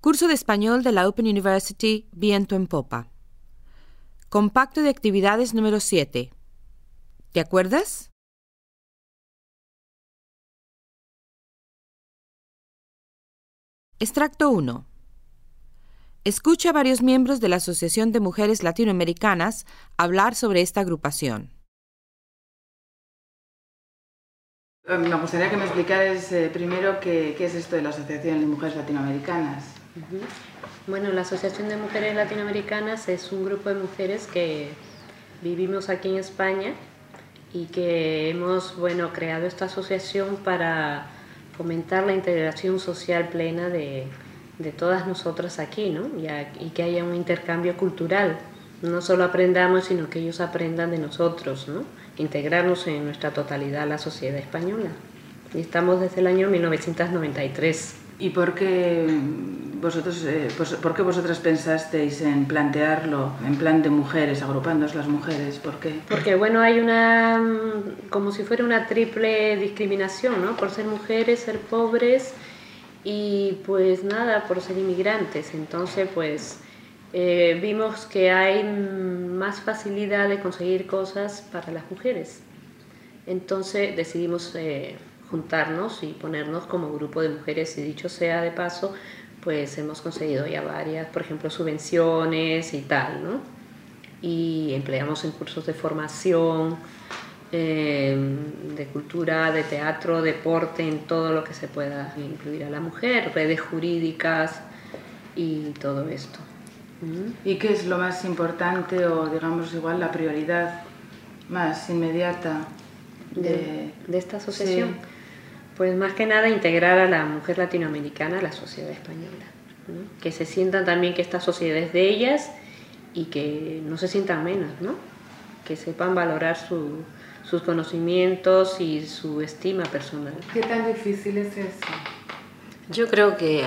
Curso de Español de la Open University, Viento en Popa. Compacto de actividades número 7. ¿Te acuerdas? Extracto 1. Escucha a varios miembros de la Asociación de Mujeres Latinoamericanas hablar sobre esta agrupación. Me gustaría que me explicaras primero qué es esto de la Asociación de Mujeres Latinoamericanas. Bueno, la Asociación de Mujeres Latinoamericanas es un grupo de mujeres que vivimos aquí en España y que hemos creado esta asociación para fomentar la integración social plena de todas nosotras aquí, ¿no? Y que haya un intercambio cultural. No solo aprendamos, sino que ellos aprendan de nosotros, ¿no? Integrarnos en nuestra totalidad a la sociedad española. Y estamos desde el año 1993. ¿Y por qué vosotras pensasteis en plantearlo en plan de mujeres, agrupándoos las mujeres? ¿Por qué? Porque hay como si fuera una triple discriminación, ¿no? Por ser mujeres, ser pobres y por ser inmigrantes. Entonces vimos que hay más facilidad de conseguir cosas para las mujeres. Entonces decidimos juntarnos y ponernos como grupo de mujeres, y dicho sea de paso, hemos conseguido ya varias, por ejemplo, subvenciones y tal, ¿no? Y empleamos en cursos de formación, de cultura, de teatro, deporte, en todo lo que se pueda incluir a la mujer, redes jurídicas y todo esto. ¿Y qué es lo más importante o, digamos, igual la prioridad más inmediata de esta asociación? Sí. Pues más que nada integrar a la mujer latinoamericana a la sociedad española, ¿no? Que se sientan también que esta sociedad es de ellas y que no se sientan menos, ¿no? Que sepan valorar sus conocimientos y su estima personal. ¿Qué tan difícil es eso? Yo creo que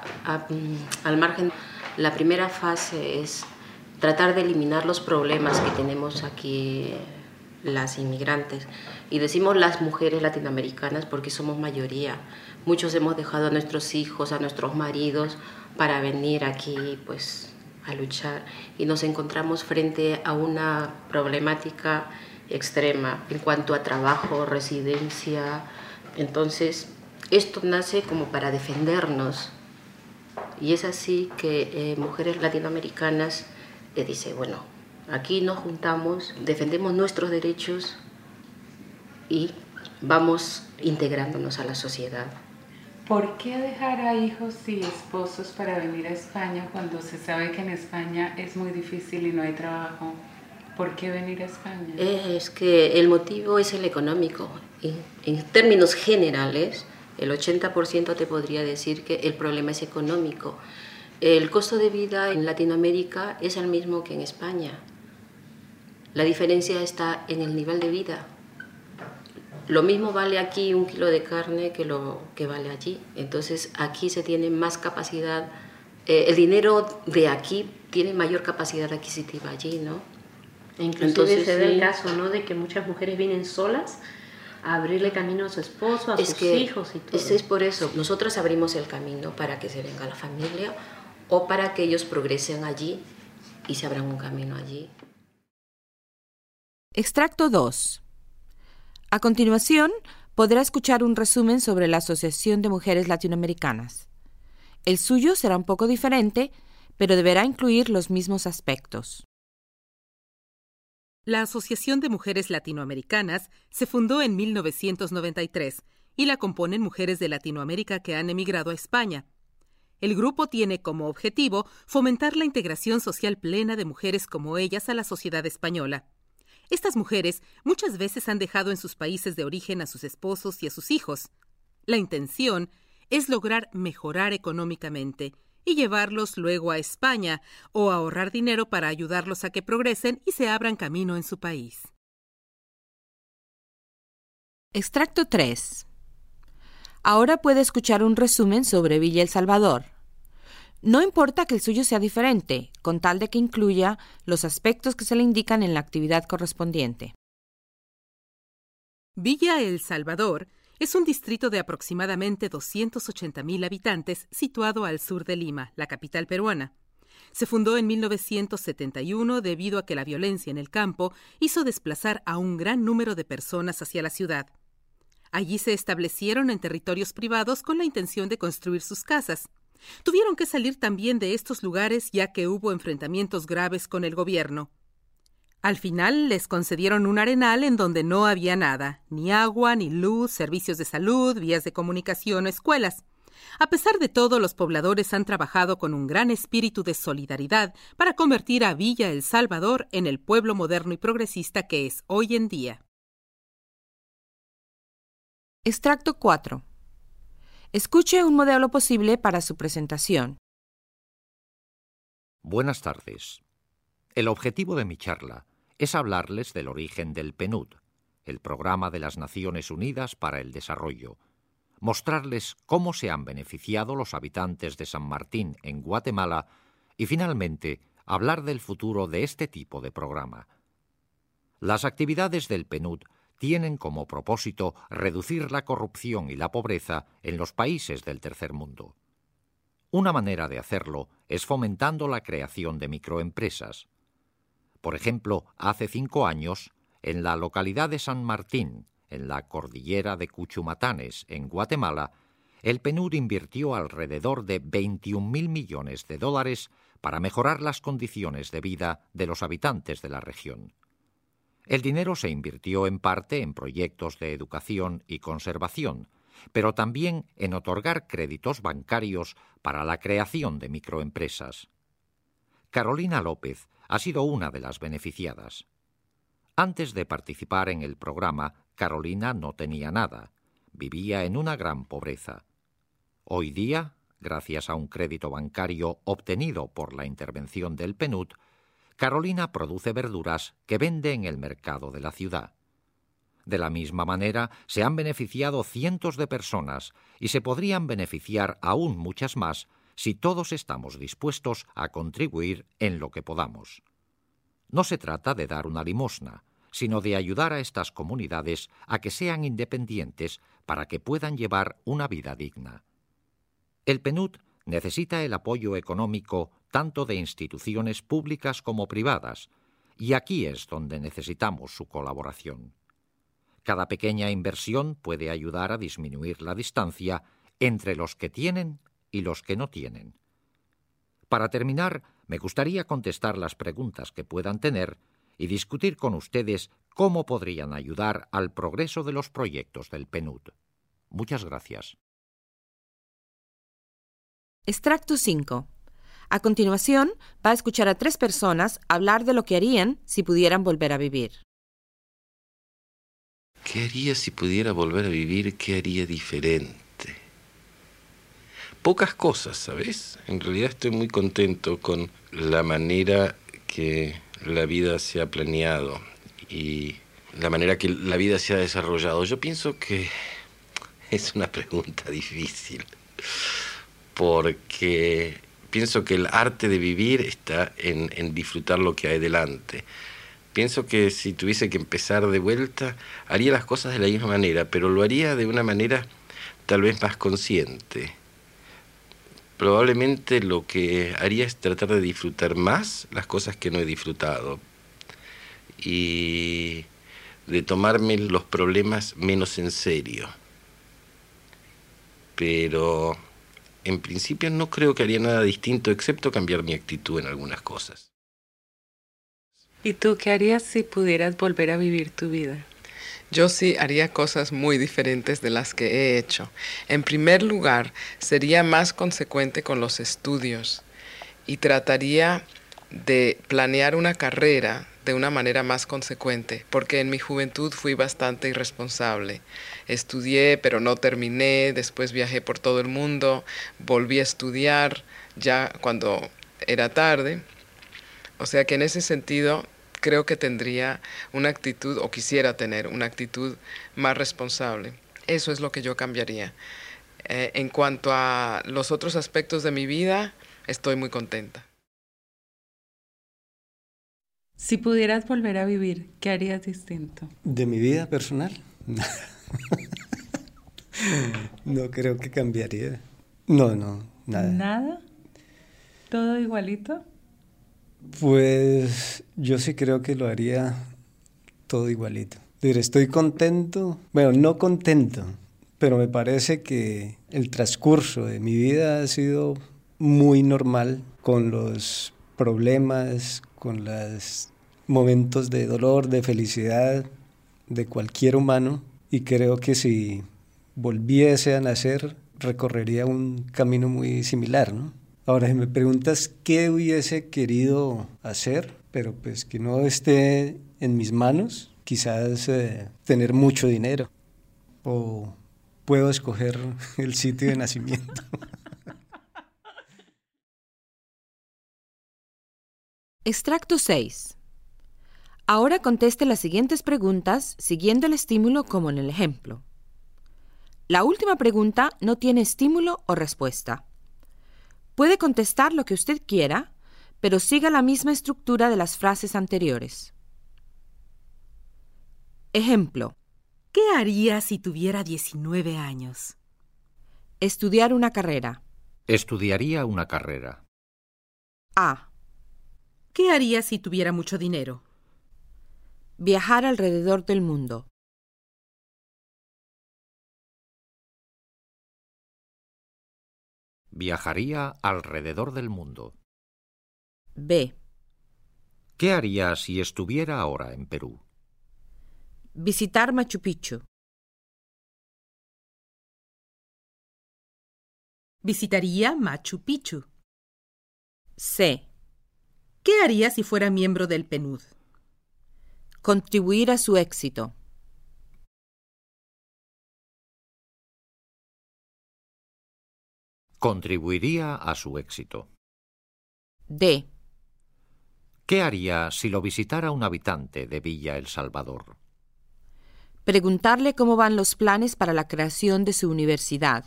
al margen, la primera fase es tratar de eliminar los problemas que tenemos aquí las inmigrantes. Y decimos las mujeres latinoamericanas porque somos mayoría. Muchos hemos dejado a nuestros hijos, a nuestros maridos para venir aquí a luchar. Y nos encontramos frente a una problemática extrema en cuanto a trabajo, residencia. Entonces, esto nace como para defendernos. Y es así que mujeres latinoamericanas dicen, aquí nos juntamos, defendemos nuestros derechos y vamos integrándonos a la sociedad. ¿Por qué dejar a hijos y esposos para venir a España cuando se sabe que en España es muy difícil y no hay trabajo? ¿Por qué venir a España? Es que el motivo es el económico. En términos generales, el 80% te podría decir que el problema es económico. El costo de vida en Latinoamérica es el mismo que en España. La diferencia está en el nivel de vida. Lo mismo vale aquí 1 kilo de carne que lo que vale allí. Entonces aquí se tiene más capacidad, el dinero de aquí tiene mayor capacidad adquisitiva allí, ¿no? Inclusive se da el caso, ¿no?, de que muchas mujeres vienen solas a abrirle camino a su esposo, a sus hijos y todo. Es por eso, nosotros abrimos el camino para que se venga la familia o para que ellos progresen allí y se abran un camino allí. Extracto 2. A continuación, podrá escuchar un resumen sobre la Asociación de Mujeres Latinoamericanas. El suyo será un poco diferente, pero deberá incluir los mismos aspectos. La Asociación de Mujeres Latinoamericanas se fundó en 1993 y la componen mujeres de Latinoamérica que han emigrado a España. El grupo tiene como objetivo fomentar la integración social plena de mujeres como ellas a la sociedad española. Estas mujeres muchas veces han dejado en sus países de origen a sus esposos y a sus hijos. La intención es lograr mejorar económicamente y llevarlos luego a España o ahorrar dinero para ayudarlos a que progresen y se abran camino en su país. Extracto 3. Ahora puede escuchar un resumen sobre Villa El Salvador. No importa que el suyo sea diferente, con tal de que incluya los aspectos que se le indican en la actividad correspondiente. Villa El Salvador Es un distrito de aproximadamente 280.000 habitantes situado al sur de Lima, la capital peruana. Se fundó en 1971 debido a que la violencia en el campo hizo desplazar a un gran número de personas hacia la ciudad. Allí se establecieron en territorios privados con la intención de construir sus casas. Tuvieron que salir también de estos lugares ya que hubo enfrentamientos graves con el gobierno. Al final les concedieron un arenal en donde no había nada, ni agua, ni luz, servicios de salud, vías de comunicación o escuelas. A pesar de todo, los pobladores han trabajado con un gran espíritu de solidaridad para convertir a Villa El Salvador en el pueblo moderno y progresista que es hoy en día. Extracto 4. Escuche un modelo posible para su presentación. Buenas tardes. El objetivo de mi charla es hablarles del origen del PNUD, el Programa de las Naciones Unidas para el Desarrollo, mostrarles cómo se han beneficiado los habitantes de San Martín, en Guatemala, y finalmente hablar del futuro de este tipo de programa. Las actividades del PNUD tienen como propósito reducir la corrupción y la pobreza en los países del tercer mundo. Una manera de hacerlo es fomentando la creación de microempresas. Por ejemplo, hace 5 años, en la localidad de San Martín, en la cordillera de Cuchumatanes, en Guatemala, el PNUD invirtió alrededor de $21.000 millones para mejorar las condiciones de vida de los habitantes de la región. El dinero se invirtió en parte en proyectos de educación y conservación, pero también en otorgar créditos bancarios para la creación de microempresas. Carolina López ha sido una de las beneficiadas. Antes de participar en el programa, Carolina no tenía nada, vivía en una gran pobreza. Hoy día, gracias a un crédito bancario obtenido por la intervención del PNUD, Carolina produce verduras que vende en el mercado de la ciudad. De la misma manera, se han beneficiado cientos de personas y se podrían beneficiar aún muchas más si todos estamos dispuestos a contribuir en lo que podamos. No se trata de dar una limosna, sino de ayudar a estas comunidades a que sean independientes para que puedan llevar una vida digna. El PNUD necesita el apoyo económico tanto de instituciones públicas como privadas, y aquí es donde necesitamos su colaboración. Cada pequeña inversión puede ayudar a disminuir la distancia entre los que tienen y los que no tienen. Para terminar, me gustaría contestar las preguntas que puedan tener y discutir con ustedes cómo podrían ayudar al progreso de los proyectos del PNUD. Muchas gracias. Extracto 5. A continuación, va a escuchar a 3 personas hablar de lo que harían si pudieran volver a vivir. ¿Qué haría si pudiera volver a vivir? ¿Qué haría diferente? Pocas cosas, ¿sabes? En realidad estoy muy contento con la manera que la vida se ha planeado y la manera que la vida se ha desarrollado. Yo pienso que es una pregunta difícil, porque pienso que el arte de vivir está en disfrutar lo que hay delante. Pienso que si tuviese que empezar de vuelta, haría las cosas de la misma manera, pero lo haría de una manera tal vez más consciente. Probablemente lo que haría es tratar de disfrutar más las cosas que no he disfrutado y de tomarme los problemas menos en serio. Pero en principio no creo que haría nada distinto excepto cambiar mi actitud en algunas cosas. ¿Y tú qué harías si pudieras volver a vivir tu vida? Yo sí haría cosas muy diferentes de las que he hecho. En primer lugar, sería más consecuente con los estudios y trataría de planear una carrera de una manera más consecuente, porque en mi juventud fui bastante irresponsable. Estudié, pero no terminé, después viajé por todo el mundo, volví a estudiar ya cuando era tarde. O sea que en ese sentido creo que tendría una actitud, o quisiera tener una actitud más responsable. Eso es lo que yo cambiaría. En cuanto a los otros aspectos de mi vida, estoy muy contenta. Si pudieras volver a vivir, ¿qué harías distinto? ¿De mi vida personal? No creo que cambiaría. No, nada. ¿Nada? ¿Todo igualito? Pues yo sí creo que lo haría todo igualito. Estoy contento, bueno, no contento, pero me parece que el transcurso de mi vida ha sido muy normal, con los problemas, con los momentos de dolor, de felicidad de cualquier humano, y creo que si volviese a nacer recorrería un camino muy similar, ¿no? Ahora, si me preguntas qué hubiese querido hacer, pero pues que no esté en mis manos, quizás tener mucho dinero, o puedo escoger el sitio de nacimiento. Extracto 6. Ahora conteste las siguientes preguntas siguiendo el estímulo como en el ejemplo. La última pregunta no tiene estímulo o respuesta. Puede contestar lo que usted quiera, pero siga la misma estructura de las frases anteriores. Ejemplo. ¿Qué haría si tuviera 19 años? Estudiar una carrera. Estudiaría una carrera. A. ¿Qué haría si tuviera mucho dinero? Viajar alrededor del mundo. Viajaría alrededor del mundo. B. ¿Qué haría si estuviera ahora en Perú? Visitar Machu Picchu. Visitaría Machu Picchu. C. ¿Qué haría si fuera miembro del PNUD? Contribuir a su éxito. Contribuiría a su éxito. D. ¿Qué haría si lo visitara un habitante de Villa El Salvador? Preguntarle cómo van los planes para la creación de su universidad.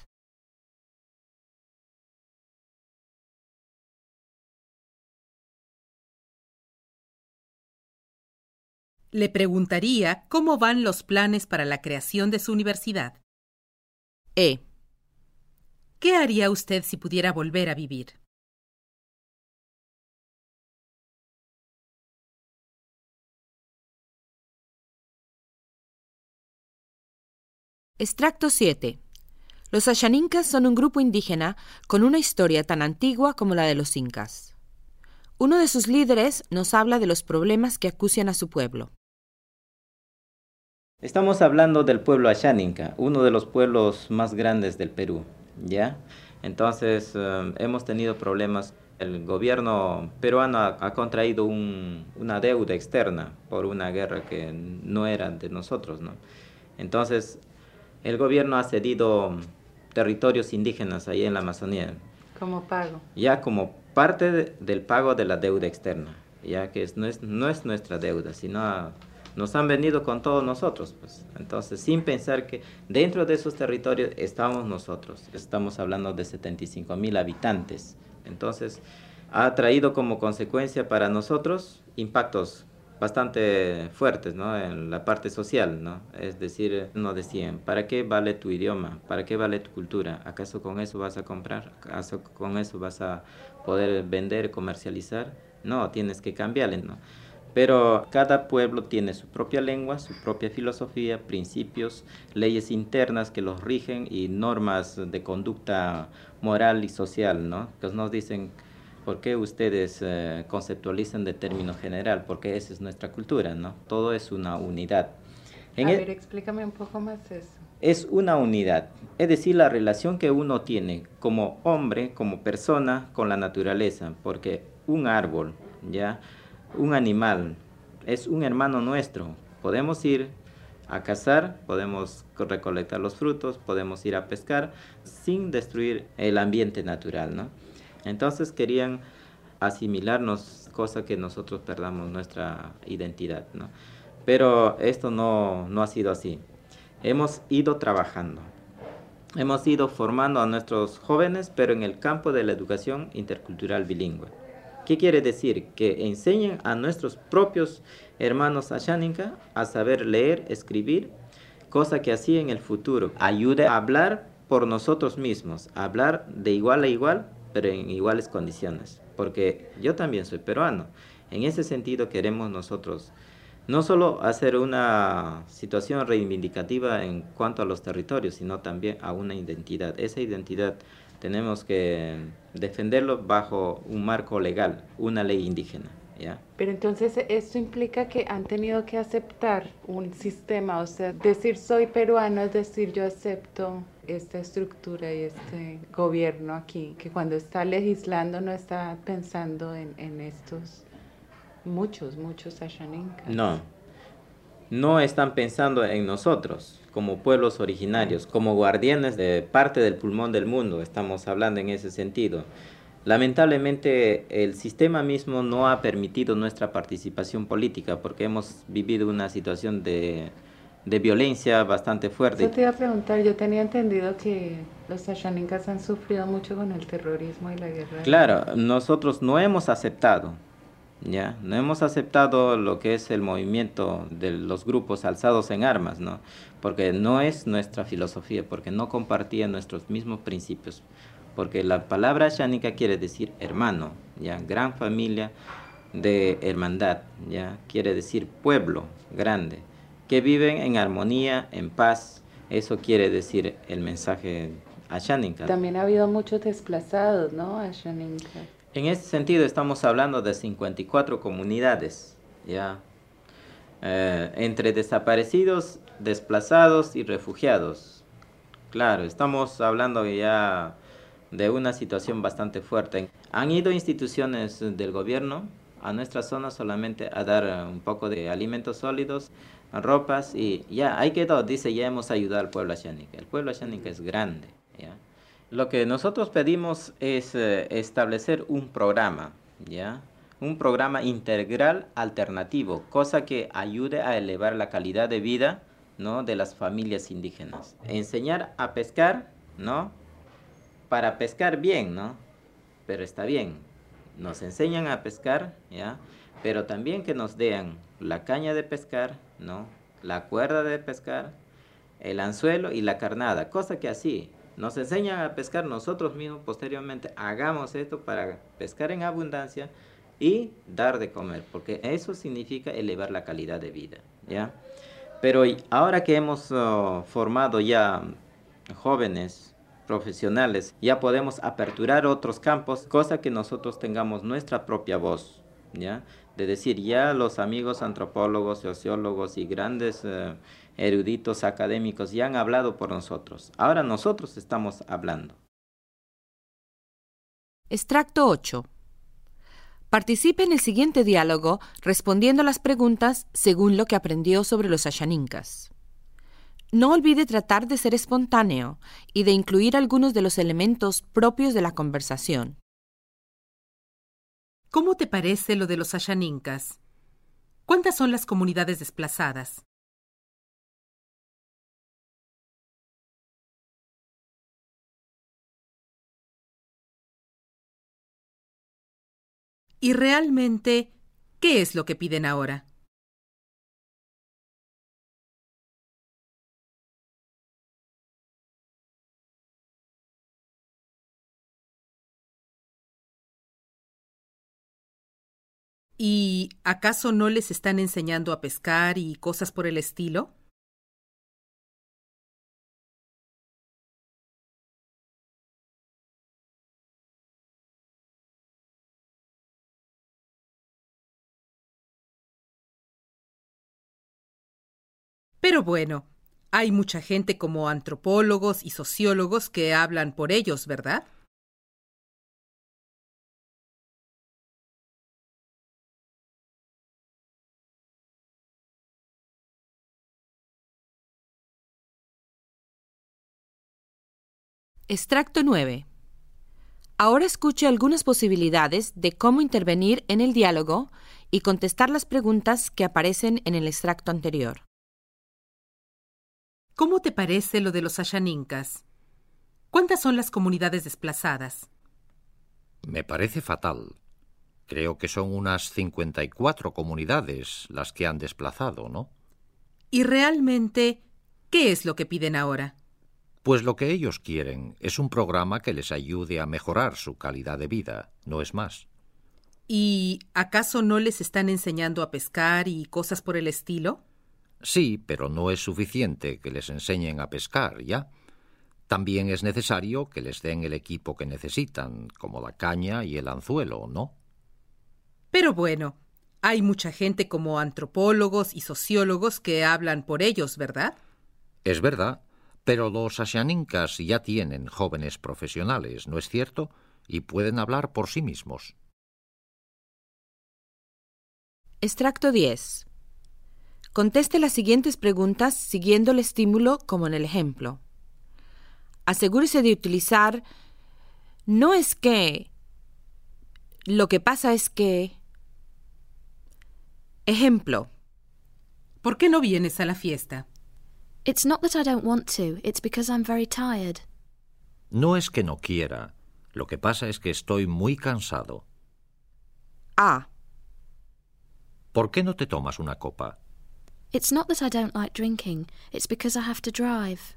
Le preguntaría cómo van los planes para la creación de su universidad. E. ¿Qué haría usted si pudiera volver a vivir? Extracto 7. Los Ashaninkas son un grupo indígena con una historia tan antigua como la de los incas. Uno de sus líderes nos habla de los problemas que acucian a su pueblo. Estamos hablando del pueblo Ashaninka, uno de los pueblos más grandes del Perú, ¿ya? Entonces, hemos tenido problemas. El gobierno peruano ha contraído una deuda externa por una guerra que no era de nosotros, ¿no? Entonces, el gobierno ha cedido territorios indígenas ahí en la Amazonía. Como pago. Ya como parte del pago de la deuda externa, ya que no es nuestra deuda, sino nos han venido con todos nosotros, pues. Entonces, sin pensar que dentro de esos territorios estamos nosotros. Estamos hablando de 75,000 habitantes. Entonces, ha traído como consecuencia para nosotros impactos bastante fuertes, ¿no? En la parte social, ¿no? Es decir, nos decían, ¿para qué vale tu idioma? ¿Para qué vale tu cultura? ¿Acaso con eso vas a comprar? ¿Acaso con eso vas a poder vender, comercializar? No, tienes que cambiarle, ¿no? Pero cada pueblo tiene su propia lengua, su propia filosofía, principios, leyes internas que los rigen y normas de conducta moral y social, ¿no? Que nos dicen, ¿por qué ustedes conceptualizan de término general? Porque esa es nuestra cultura, ¿no? Todo es una unidad. A ver, explícame un poco más eso. Es una unidad, es decir, la relación que uno tiene como hombre, como persona, con la naturaleza, porque un árbol, ¿ya? Un animal es un hermano nuestro. Podemos ir a cazar, podemos recolectar los frutos, podemos ir a pescar sin destruir el ambiente natural, ¿no? Entonces querían asimilarnos, cosa que nosotros perdamos nuestra identidad, ¿no? Pero esto no ha sido así. Hemos ido trabajando, hemos ido formando a nuestros jóvenes, pero en el campo de la educación intercultural bilingüe. ¿Qué quiere decir? Que enseñen a nuestros propios hermanos Ashaninka a saber leer, escribir, cosa que así en el futuro ayude a hablar por nosotros mismos, a hablar de igual a igual, pero en iguales condiciones, porque yo también soy peruano. En ese sentido queremos nosotros no solo hacer una situación reivindicativa en cuanto a los territorios, sino también a una identidad. Esa identidad tenemos que defenderlo bajo un marco legal, una ley indígena, ¿ya? Pero entonces esto implica que han tenido que aceptar un sistema, o sea, decir soy peruano es decir yo acepto esta estructura y este gobierno aquí, que cuando está legislando no está pensando en estos muchos Ashaninkas. No están pensando en nosotros como pueblos originarios, como guardianes de parte del pulmón del mundo, estamos hablando en ese sentido. Lamentablemente el sistema mismo no ha permitido nuestra participación política porque hemos vivido una situación de violencia bastante fuerte. Yo te iba a preguntar, yo tenía entendido que los Ashaninkas han sufrido mucho con el terrorismo y la guerra. Claro, nosotros no hemos aceptado. Ya, no hemos aceptado lo que es el movimiento de los grupos alzados en armas, ¿no? Porque no es nuestra filosofía, porque no compartía nuestros mismos principios, porque la palabra Ashaninka quiere decir hermano, ya, gran familia de hermandad, ya, quiere decir pueblo grande, que viven en armonía, en paz, eso quiere decir el mensaje Ashaninka. También ha habido muchos desplazados, ¿no? Ashaninka. En este sentido estamos hablando de 54 comunidades, ¿ya? Entre desaparecidos, desplazados y refugiados. Claro, estamos hablando ya de una situación bastante fuerte. Han ido instituciones del gobierno a nuestra zona solamente a dar un poco de alimentos sólidos, ropas y ya, ahí quedó, dice, ya hemos ayudado al pueblo Ashaninka. El pueblo Ashaninka es grande, ¿ya? Lo que nosotros pedimos es establecer un programa, ¿ya? Un programa integral alternativo, cosa que ayude a elevar la calidad de vida, ¿no?, de las familias indígenas. Enseñar a pescar, ¿no?, para pescar bien, ¿no? Pero está bien, nos enseñan a pescar, ¿ya? Pero también que nos den la caña de pescar, ¿no?, la cuerda de pescar, el anzuelo y la carnada, cosa que así nos enseñan a pescar, nosotros mismos posteriormente hagamos esto para pescar en abundancia y dar de comer, porque eso significa elevar la calidad de vida, ¿ya? Pero ahora que hemos formado ya jóvenes profesionales, ya podemos aperturar otros campos, cosa que nosotros tengamos nuestra propia voz, ¿ya? De decir, ya los amigos antropólogos, sociólogos y grandes eruditos académicos ya han hablado por nosotros. Ahora nosotros estamos hablando. Extracto 8. Participe en el siguiente diálogo respondiendo a las preguntas según lo que aprendió sobre los Ashaninkas. No olvide tratar de ser espontáneo y de incluir algunos de los elementos propios de la conversación. ¿Cómo te parece lo de los Ashaninkas? ¿Cuántas son las comunidades desplazadas? ¿Y realmente qué es lo que piden ahora? ¿Y acaso no les están enseñando a pescar y cosas por el estilo? Pero bueno, hay mucha gente como antropólogos y sociólogos que hablan por ellos, ¿verdad? Extracto 9. Ahora escuche algunas posibilidades de cómo intervenir en el diálogo y contestar las preguntas que aparecen en el extracto anterior. ¿Cómo te parece lo de los Ashaninkas? ¿Cuántas son las comunidades desplazadas? Me parece fatal. Creo que son unas 54 comunidades las que han desplazado, ¿no? ¿Y realmente ¿Qué es lo que piden ahora? Pues lo que ellos quieren es un programa que les ayude a mejorar su calidad de vida, no es más. ¿Y acaso no les están enseñando a pescar y cosas por el estilo? Sí, pero no es suficiente que les enseñen a pescar, ¿ya? También es necesario que les den el equipo que necesitan, como la caña y el anzuelo, ¿no? Pero bueno, hay mucha gente como antropólogos y sociólogos que hablan por ellos, ¿verdad? Es verdad, pero los ashaninkas ya tienen jóvenes profesionales, ¿no es cierto? Y pueden hablar por sí mismos. Extracto 10. Conteste las siguientes preguntas siguiendo el estímulo como en el ejemplo. Asegúrese de utilizar no es que, lo que pasa es que. Ejemplo. ¿Por qué no vienes a la fiesta? It's not that I don't want to, it's because I'm very tired. No es que no quiera, lo que pasa es que estoy muy cansado. A. ¿Por qué no te tomas una copa? It's not that I don't like drinking, it's because I have to drive.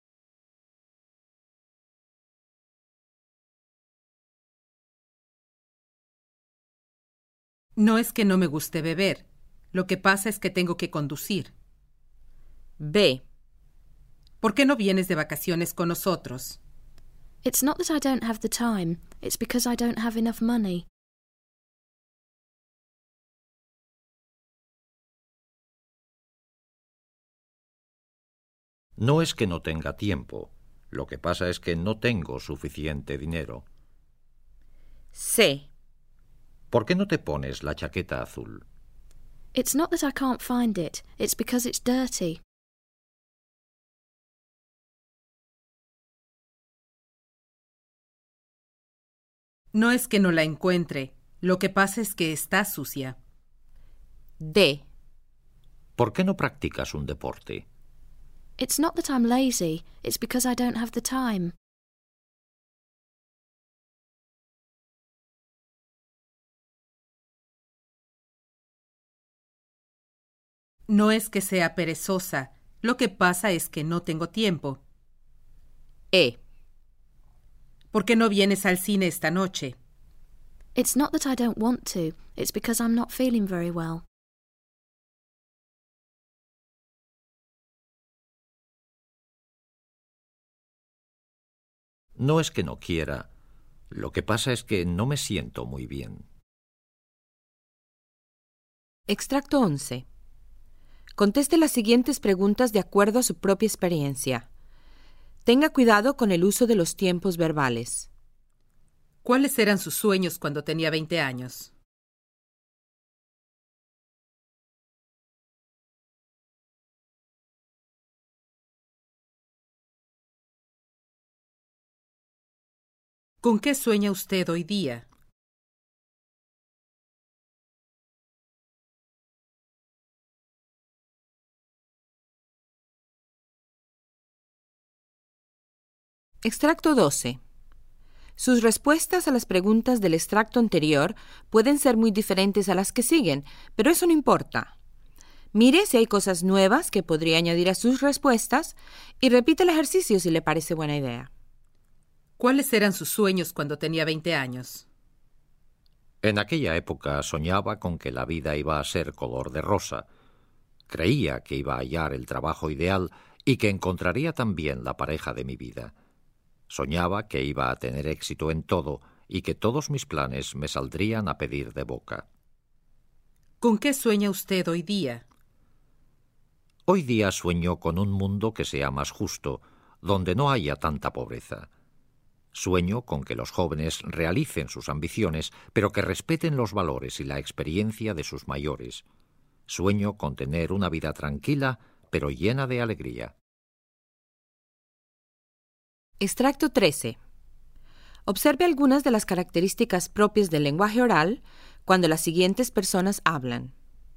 No es que no me guste beber, lo que pasa es que tengo que conducir. B. ¿Por qué no vienes de vacaciones con nosotros? It's not that I don't have the time, it's because I don't have enough money. No es que no tenga tiempo, lo que pasa es que no tengo suficiente dinero. C. ¿Por qué no te pones la chaqueta azul? It's not that I can't find it, it's because it's dirty. No es que no la encuentre, lo que pasa es que está sucia. D. ¿Por qué no practicas un deporte? It's not that I'm lazy, it's because I don't have the time. No es que sea perezosa, lo que pasa es que no tengo tiempo. E. ¿Por qué no vienes al cine esta noche? It's not that I don't want to, it's because I'm not feeling very well. No es que no quiera, lo que pasa es que no me siento muy bien. Extracto 11. Conteste las siguientes preguntas de acuerdo a su propia experiencia. Tenga cuidado con el uso de los tiempos verbales. ¿Cuáles eran sus sueños cuando tenía 20 años? ¿Con qué sueña usted hoy día? Extracto 12. Sus respuestas a las preguntas del extracto anterior pueden ser muy diferentes a las que siguen, pero eso no importa. Mire si hay cosas nuevas que podría añadir a sus respuestas y repite el ejercicio si le parece buena idea. ¿Cuáles eran sus sueños cuando tenía 20 años? En aquella época soñaba con que la vida iba a ser color de rosa. Creía que iba a hallar el trabajo ideal y que encontraría también la pareja de mi vida. Soñaba que iba a tener éxito en todo y que todos mis planes me saldrían a pedir de boca. ¿Con qué sueña usted hoy día? Hoy día sueño con un mundo que sea más justo, donde no haya tanta pobreza. Sueño con que los jóvenes realicen sus ambiciones, pero que respeten los valores y la experiencia de sus mayores. Sueño con tener una vida tranquila, pero llena de alegría. Extracto 13. Observe algunas de las características propias del lenguaje oral cuando las siguientes personas hablan.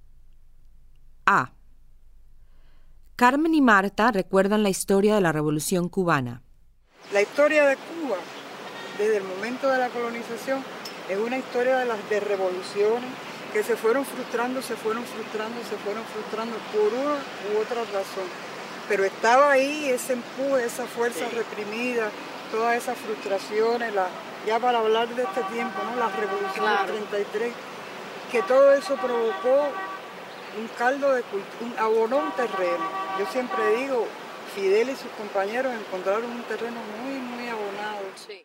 A. Carmen y Marta recuerdan la historia de la Revolución Cubana. La historia de Cuba, desde el momento de la colonización, es una historia de revoluciones que se fueron frustrando por una u otra razón. pero estaba ahí ese empuje, esa fuerza reprimida, todas esas frustraciones, ya para hablar de este tiempo, ¿no? La revolución del 33, que todo eso provocó un caldo de cultura, abonó un terreno. Yo siempre digo, Fidel y sus compañeros encontraron un terreno muy, muy abonado. Sí.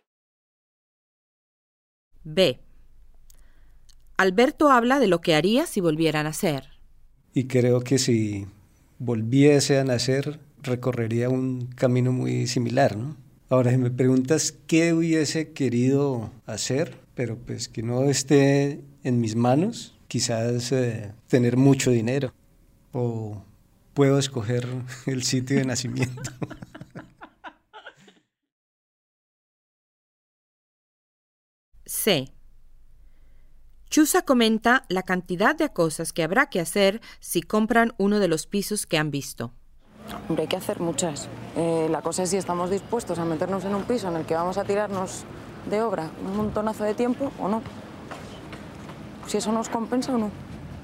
B. Alberto habla de lo que haría si volviera a nacer. Y creo que si volviese a nacer, recorrería un camino muy similar, ¿no? Ahora, si me preguntas qué hubiese querido hacer, pero pues que no esté en mis manos, quizás tener mucho dinero, o puedo escoger el sitio de nacimiento. C. Chusa comenta la cantidad de cosas que habrá que hacer si compran uno de los pisos que han visto. Hombre, hay que hacer muchas. La cosa es si estamos dispuestos a meternos en un piso en el que vamos a tirarnos de obra un montonazo de tiempo o no. Si eso nos compensa o no.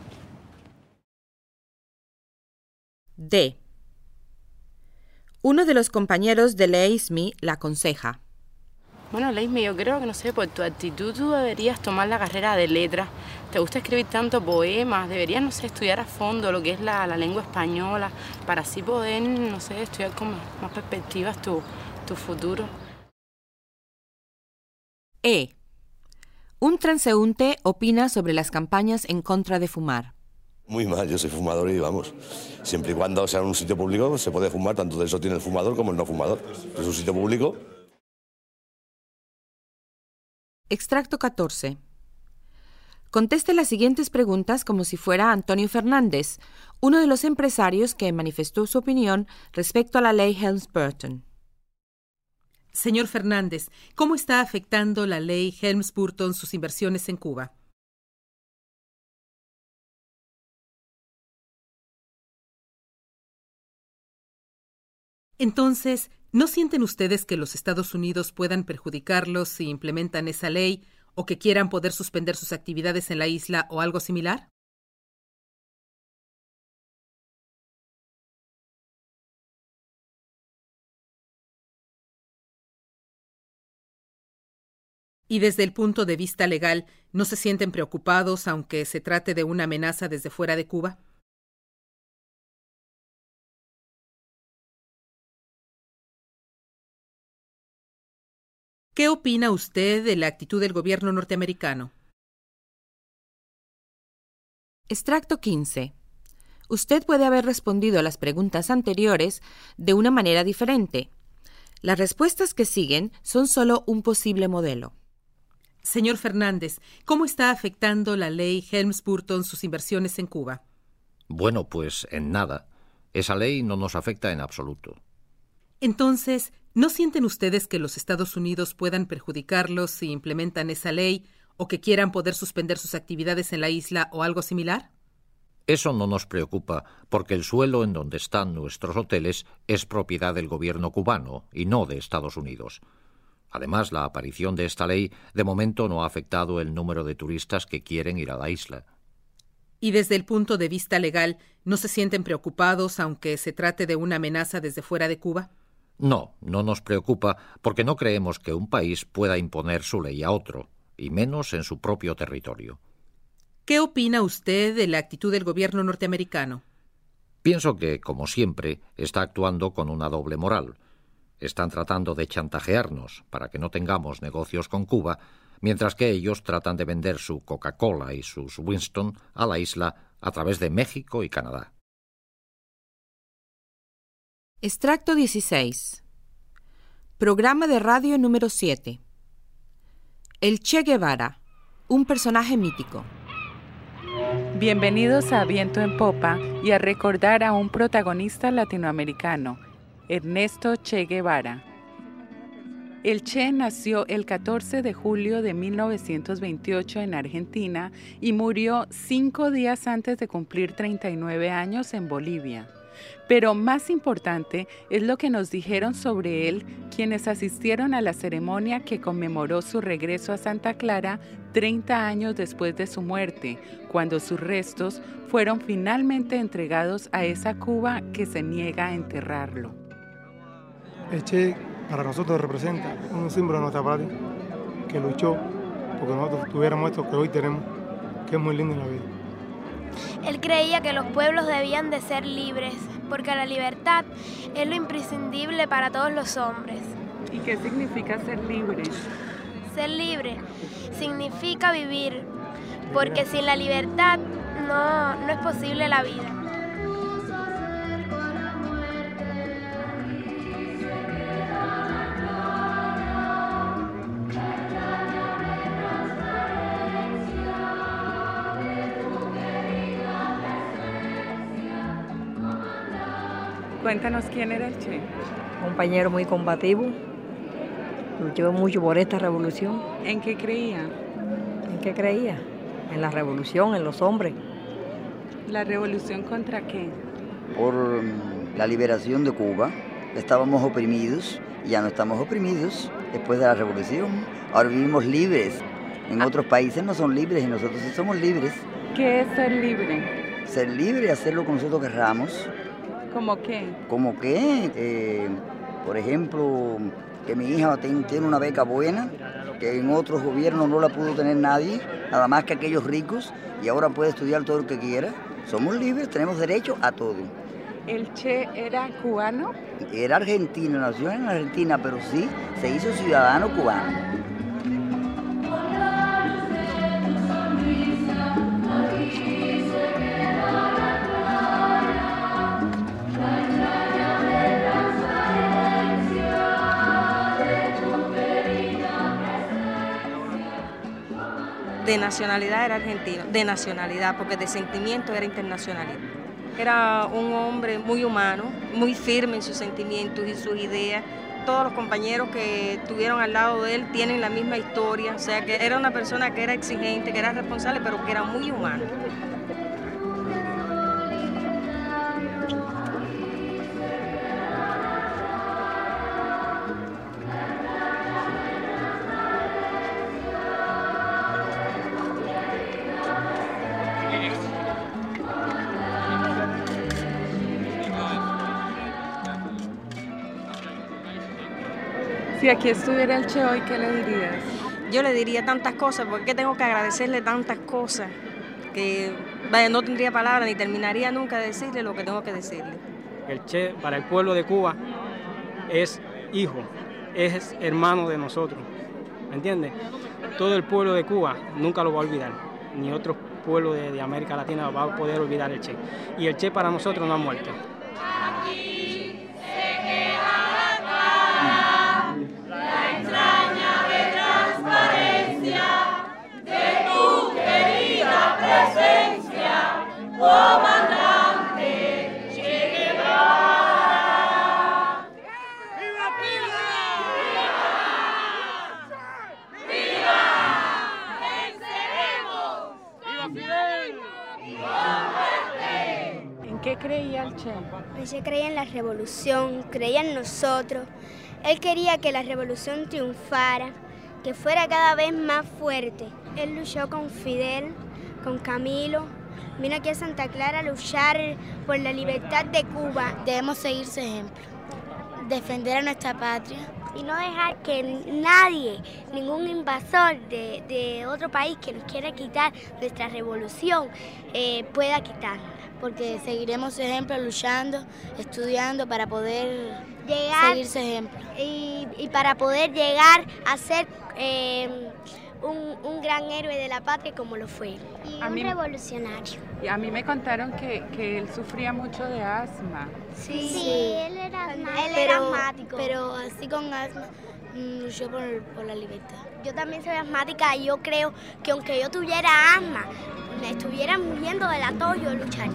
D. Uno de los compañeros de Leismi la aconseja. Bueno, Leismi, yo creo que, no sé, por tu actitud tú deberías tomar la carrera de letras. Te gusta escribir tanto poemas, deberías, no sé, estudiar a fondo lo que es la lengua española, para así poder, no sé, estudiar con más perspectivas tu futuro. E. Un transeúnte opina sobre las campañas en contra de fumar. Muy mal, yo soy fumador y vamos, siempre y cuando sea en un sitio público se puede fumar, tanto de eso tiene el fumador como el no fumador. Es un sitio público. Extracto 14. Conteste las siguientes preguntas como si fuera Antonio Fernández, uno de los empresarios que manifestó su opinión respecto a la ley Helms-Burton. Señor Fernández, ¿cómo está afectando la ley Helms-Burton sus inversiones en Cuba? Entonces, ¿no sienten ustedes que los Estados Unidos puedan perjudicarlos si implementan esa ley o que quieran poder suspender sus actividades en la isla o algo similar? Y desde el punto de vista legal, ¿no se sienten preocupados aunque se trate de una amenaza desde fuera de Cuba? ¿Qué opina usted de la actitud del gobierno norteamericano? Extracto 15. Usted puede haber respondido a las preguntas anteriores de una manera diferente. Las respuestas que siguen son solo un posible modelo. Señor Fernández, ¿cómo está afectando la ley Helms-Burton sus inversiones en Cuba? Bueno, pues en nada. Esa ley no nos afecta en absoluto. Entonces, ¿no sienten ustedes que los Estados Unidos puedan perjudicarlos si implementan esa ley o que quieran poder suspender sus actividades en la isla o algo similar? Eso no nos preocupa, porque el suelo en donde están nuestros hoteles es propiedad del gobierno cubano y no de Estados Unidos. Además, la aparición de esta ley de momento no ha afectado el número de turistas que quieren ir a la isla. Y desde el punto de vista legal, ¿no se sienten preocupados aunque se trate de una amenaza desde fuera de Cuba? No, no nos preocupa porque no creemos que un país pueda imponer su ley a otro, y menos en su propio territorio. ¿Qué opina usted de la actitud del gobierno norteamericano? Pienso que, como siempre, está actuando con una doble moral. Están tratando de chantajearnos para que no tengamos negocios con Cuba, mientras que ellos tratan de vender su Coca-Cola y sus Winston a la isla a través de México y Canadá. Extracto 16. Programa de radio número 7. El Che Guevara, un personaje mítico. Bienvenidos a Viento en Popa y a recordar a un protagonista latinoamericano, Ernesto Che Guevara. El Che nació el 14 de julio de 1928 en Argentina y murió 5 días antes de cumplir 39 años en Bolivia. Pero más importante es lo que nos dijeron sobre él quienes asistieron a la ceremonia que conmemoró su regreso a Santa Clara 30 años después de su muerte, cuando sus restos fueron finalmente entregados a esa Cuba que se niega a enterrarlo. El Che para nosotros representa un símbolo de nuestra patria que luchó porque nosotros tuviéramos esto que hoy tenemos, que es muy lindo en la vida. Él creía que los pueblos debían de ser libres, porque la libertad es lo imprescindible para todos los hombres. ¿Y qué significa ser libre? Ser libre significa vivir, porque sin la libertad no es posible la vida. Cuéntanos quién era el Che. Compañero muy combativo, luchó mucho por esta revolución. ¿En qué creía? ¿En qué creía? En la revolución, en los hombres. ¿La revolución contra qué? Por la liberación de Cuba. Estábamos oprimidos y ya no estamos oprimidos después de la revolución. Ahora vivimos libres. En otros países no son libres y nosotros sí somos libres. ¿Qué es ser libre? Ser libre, hacer lo que nosotros querramos. ¿Cómo qué? ¿Cómo qué? Por ejemplo, que mi hija tiene una beca buena, que en otros gobiernos no la pudo tener nadie, nada más que aquellos ricos, y ahora puede estudiar todo lo que quiera. Somos libres, tenemos derecho a todo. ¿El Che era cubano? Era argentino, nació en Argentina, pero sí se hizo ciudadano cubano. De nacionalidad era argentino, de nacionalidad, porque de sentimiento era internacionalista. Era un hombre muy humano, muy firme en sus sentimientos y sus ideas. Todos los compañeros que estuvieron al lado de él tienen la misma historia, o sea que era una persona que era exigente, que era responsable, pero que era muy humano. Si aquí estuviera el Che hoy, ¿qué le dirías? Yo le diría tantas cosas, porque tengo que agradecerle tantas cosas, que vaya, no tendría palabras ni terminaría nunca de decirle lo que tengo que decirle. El Che para el pueblo de Cuba es hijo, es hermano de nosotros, ¿me entiendes? Todo el pueblo de Cuba nunca lo va a olvidar, ni otro pueblo de América Latina va a poder olvidar el Che. Y el Che para nosotros no ha muerto. Comandante Che Guevara. ¡Viva, viva! ¡Viva! ¡Venceremos! ¡Viva Fidel! ¡Viva muerte! ¿En qué creía el Che? El Che creía en la revolución, creía en nosotros. Él quería que la revolución triunfara, que fuera cada vez más fuerte. Él luchó con Fidel, con Camilo. Vino aquí a Santa Clara a luchar por la libertad de Cuba. Debemos seguir su ejemplo, defender a nuestra patria y no dejar que nadie, ningún invasor de otro país que nos quiera quitar nuestra revolución, pueda quitarla. Porque seguiremos su ejemplo luchando, estudiando para poder seguir su ejemplo. Y para poder llegar a ser un gran héroe de la patria como lo fue. Y un revolucionario. Y a mí me contaron que él sufría mucho de asma. Sí, él era asmático. Él era asmático. Pero así con asma luchó por la libertad. Yo también soy asmática y yo creo que aunque yo tuviera asma, me estuviera muriendo de la tos, yo lucharía.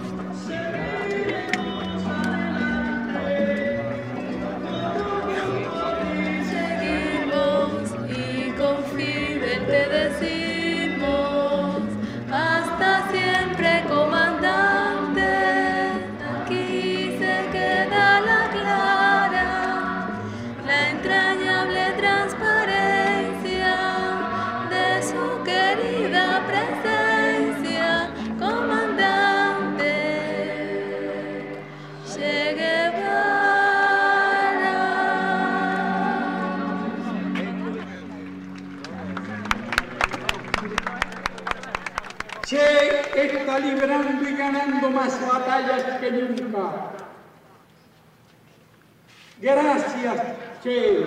Te decimos, hasta siempre, comandante, aquí se queda la clara, la entrañable transparencia de su querido Che está librando y ganando más batallas que nunca. Gracias, Che,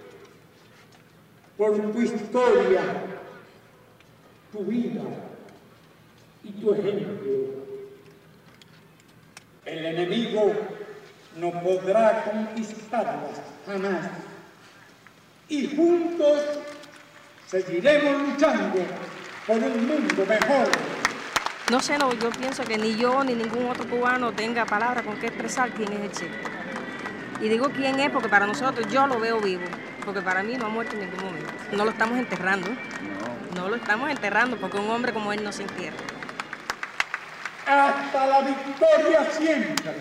por tu historia, tu vida y tu ejemplo. El enemigo no podrá conquistarlas jamás. Y juntos seguiremos luchando por un mundo mejor. No sé, no, yo pienso que ni yo ni ningún otro cubano tenga palabra con qué expresar quién es el Che. Y digo quién es porque para nosotros yo lo veo vivo, porque para mí no ha muerto en ningún momento. No lo estamos enterrando, no lo estamos enterrando porque un hombre como él no se entierra. Hasta la victoria siempre.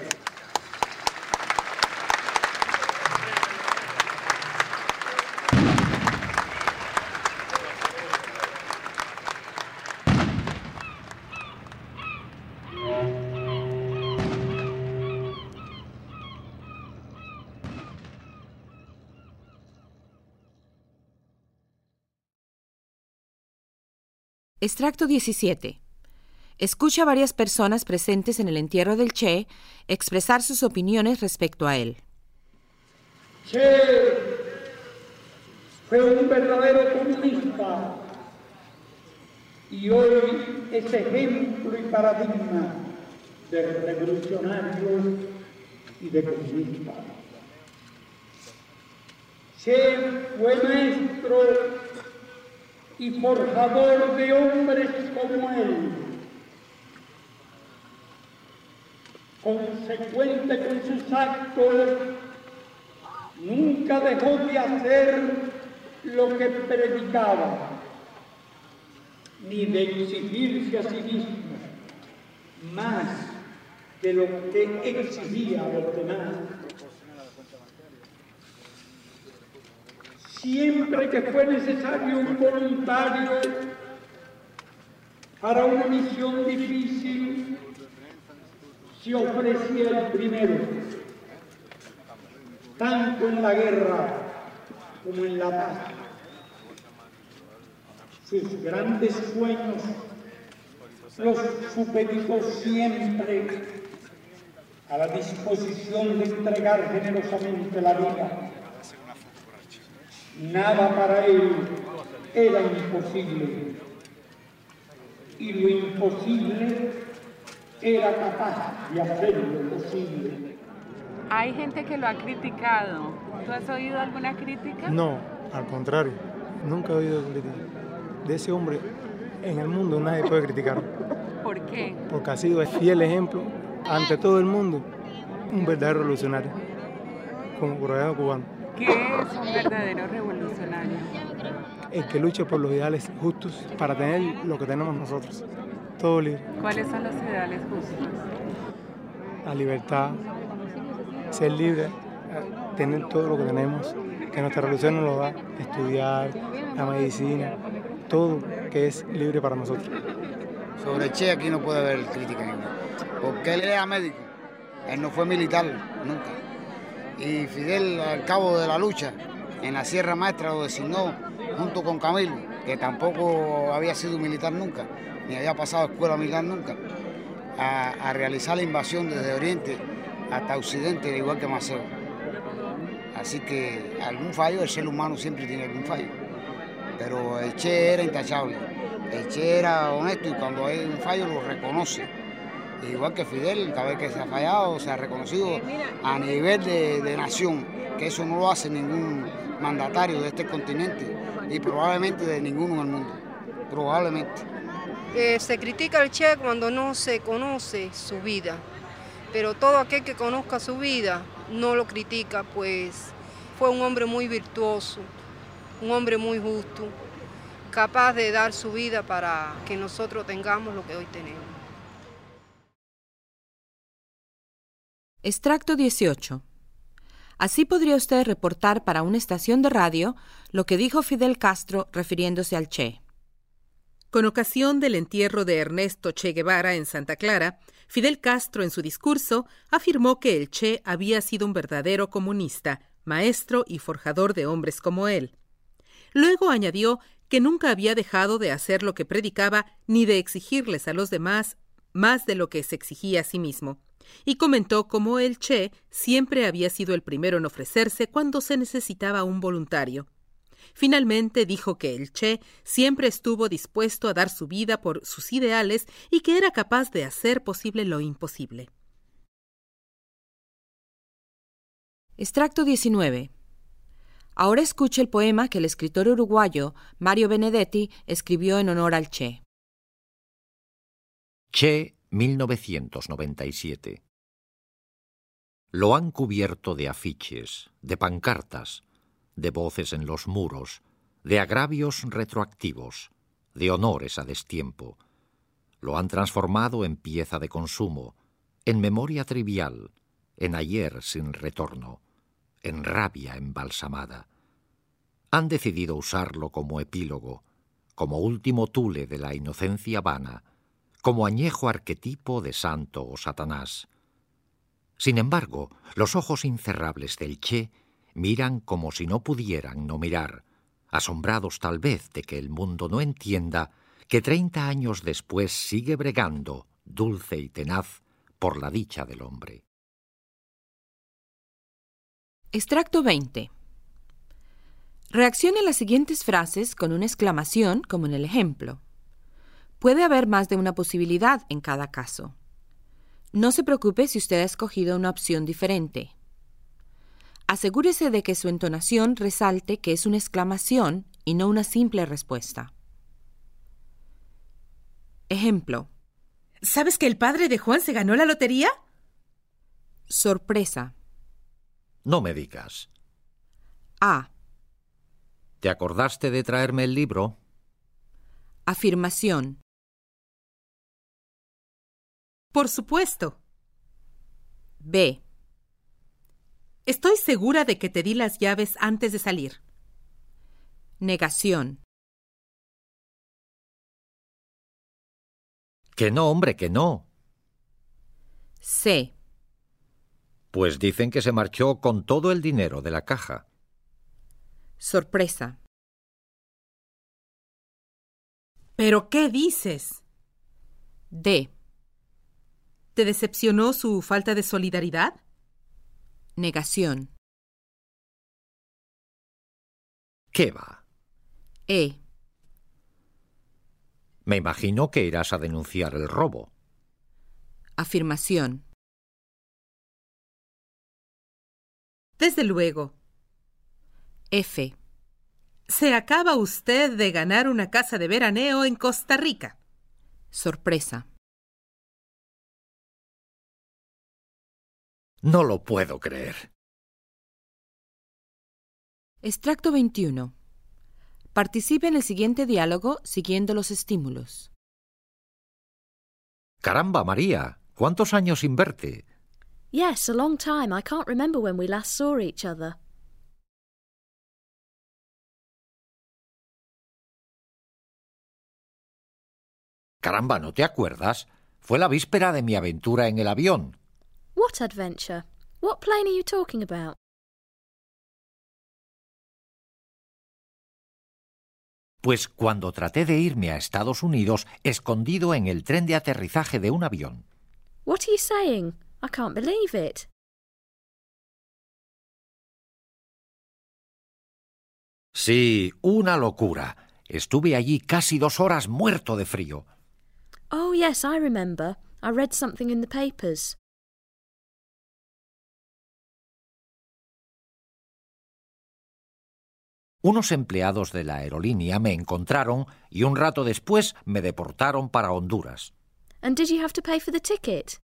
Extracto 17. Escucha a varias personas presentes en el entierro del Che expresar sus opiniones respecto a él. Che fue un verdadero comunista y hoy es ejemplo y paradigma de revolucionarios y de comunistas. Che fue maestro y forjador de hombres como él, consecuente con sus actos, nunca dejó de hacer lo que predicaba, ni de exigirse a sí mismo más de lo que exigía a los demás. Siempre que fue necesario un voluntario para una misión difícil, se ofrecía el primero, tanto en la guerra como en la paz. Sus grandes sueños los supeditó siempre a la disposición de entregar generosamente la vida. Nada para él era imposible, y lo imposible era capaz de hacer lo posible. Hay gente que lo ha criticado. ¿Tú has oído alguna crítica? No, al contrario, nunca he oído crítica. De ese hombre en el mundo nadie puede criticarlo. ¿Por qué? Porque ha sido el fiel ejemplo ante todo el mundo, un verdadero revolucionario, como coreano cubano. ¿Qué es un verdadero revolucionario? El que lucha por los ideales justos para tener lo que tenemos nosotros, todo libre. ¿Cuáles son los ideales justos? La libertad, ser libre, tener todo lo que tenemos, que nuestra revolución nos lo da, estudiar, la medicina, todo que es libre para nosotros. Sobre Che aquí no puede haber crítica ninguna, porque él era médico, él no fue militar nunca. Y Fidel, al cabo de la lucha, en la Sierra Maestra lo designó junto con Camilo, que tampoco había sido militar nunca, ni había pasado escuela militar nunca, a realizar la invasión desde Oriente hasta Occidente, igual que Maceo. Así que algún fallo, el ser humano siempre tiene algún fallo. Pero el Che era intachable, el Che era honesto y cuando hay un fallo lo reconoce. Igual que Fidel, cada vez que se ha fallado, se ha reconocido a nivel de nación, que eso no lo hace ningún mandatario de este continente y probablemente de ninguno en el mundo, probablemente. Se critica al Che cuando no se conoce su vida, pero todo aquel que conozca su vida no lo critica, pues fue un hombre muy virtuoso, un hombre muy justo, capaz de dar su vida para que nosotros tengamos lo que hoy tenemos. Extracto 18. Así podría usted reportar para una estación de radio lo que dijo Fidel Castro refiriéndose al Che. Con ocasión del entierro de Ernesto Che Guevara en Santa Clara, Fidel Castro en su discurso afirmó que el Che había sido un verdadero comunista, maestro y forjador de hombres como él. Luego añadió que nunca había dejado de hacer lo que predicaba ni de exigirles a los demás más de lo que se exigía a sí mismo, y comentó cómo el Che siempre había sido el primero en ofrecerse cuando se necesitaba un voluntario. Finalmente dijo que el Che siempre estuvo dispuesto a dar su vida por sus ideales y que era capaz de hacer posible lo imposible. Extracto 19. Ahora escuche el poema que el escritor uruguayo Mario Benedetti escribió en honor al Che. Che, 1997. Lo han cubierto de afiches, de pancartas, de voces en los muros, de agravios retroactivos, de honores a destiempo. Lo han transformado en pieza de consumo, en memoria trivial, en ayer sin retorno, en rabia embalsamada. Han decidido usarlo como epílogo, como último tule de la inocencia vana, como añejo arquetipo de santo o Satanás. Sin embargo, los ojos incerrables del Che miran como si no pudieran no mirar, asombrados tal vez de que el mundo no entienda que 30 años después sigue bregando, dulce y tenaz, por la dicha del hombre. Extracto 20. Reaccione a las siguientes frases con una exclamación, como en el ejemplo. Puede haber más de una posibilidad en cada caso. No se preocupe si usted ha escogido una opción diferente. Asegúrese de que su entonación resalte que es una exclamación y no una simple respuesta. Ejemplo. ¿Sabes que el padre de Juan se ganó la lotería? Sorpresa. No me digas. A. ¿Te acordaste de traerme el libro? Afirmación. Por supuesto. B. Estoy segura de que te di las llaves antes de salir. Negación. Que no, hombre, que no. C. Pues dicen que se marchó con todo el dinero de la caja. Sorpresa. ¿Pero qué dices? D. ¿Te decepcionó su falta de solidaridad? Negación. ¿Qué va? E. Me imagino que irás a denunciar el robo. Afirmación. Desde luego. F. Se acaba usted de ganar una casa de veraneo en Costa Rica. Sorpresa. No lo puedo creer. Extracto 21. Participe en el siguiente diálogo siguiendo los estímulos. Caramba, María, ¿cuántos años sin verte? Yes, a long time. I can't remember when we last saw each other. Caramba, ¿no te acuerdas? Fue la víspera de mi aventura en el avión. What adventure? What plane are you talking about? Pues cuando traté de irme a Estados Unidos escondido en el tren de aterrizaje de un avión. What are you saying? I can't believe it. Sí, una locura. Estuve allí casi 2 horas muerto de frío. Oh, yes, I remember. I read something in the papers. Unos empleados de la aerolínea me encontraron y un rato después me deportaron para Honduras. And did you have to pay for the ticket?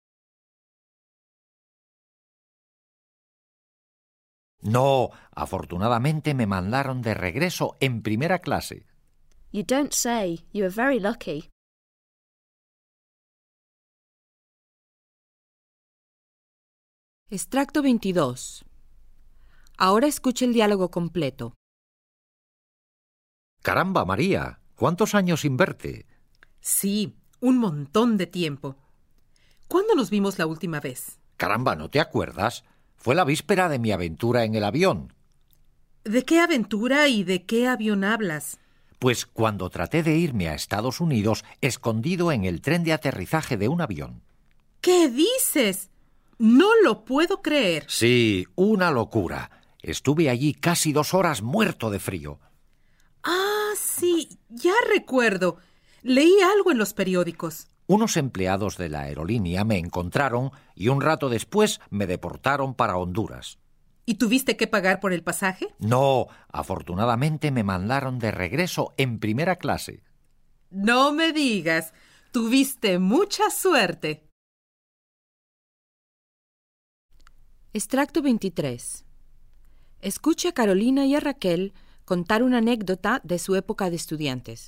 No, afortunadamente me mandaron de regreso en primera clase. You don't say. You were very lucky. Extracto 22. Ahora escuche el diálogo completo. Caramba, María, ¿cuántos años sin verte? Sí, un montón de tiempo. ¿Cuándo nos vimos la última vez? Caramba, ¿no te acuerdas? Fue la víspera de mi aventura en el avión. ¿De qué aventura y de qué avión hablas? Pues cuando traté de irme a Estados Unidos, escondido en el tren de aterrizaje de un avión. ¿Qué dices? No lo puedo creer. Sí, una locura. Estuve allí casi 2 horas muerto de frío. Ah, sí, ya recuerdo. Leí algo en los periódicos. Unos empleados de la aerolínea me encontraron y un rato después me deportaron para Honduras. ¿Y tuviste que pagar por el pasaje? No, afortunadamente me mandaron de regreso en primera clase. No me digas, tuviste mucha suerte. Extracto 23. Escuche a Carolina y a Raquel contar una anécdota de su época de estudiantes.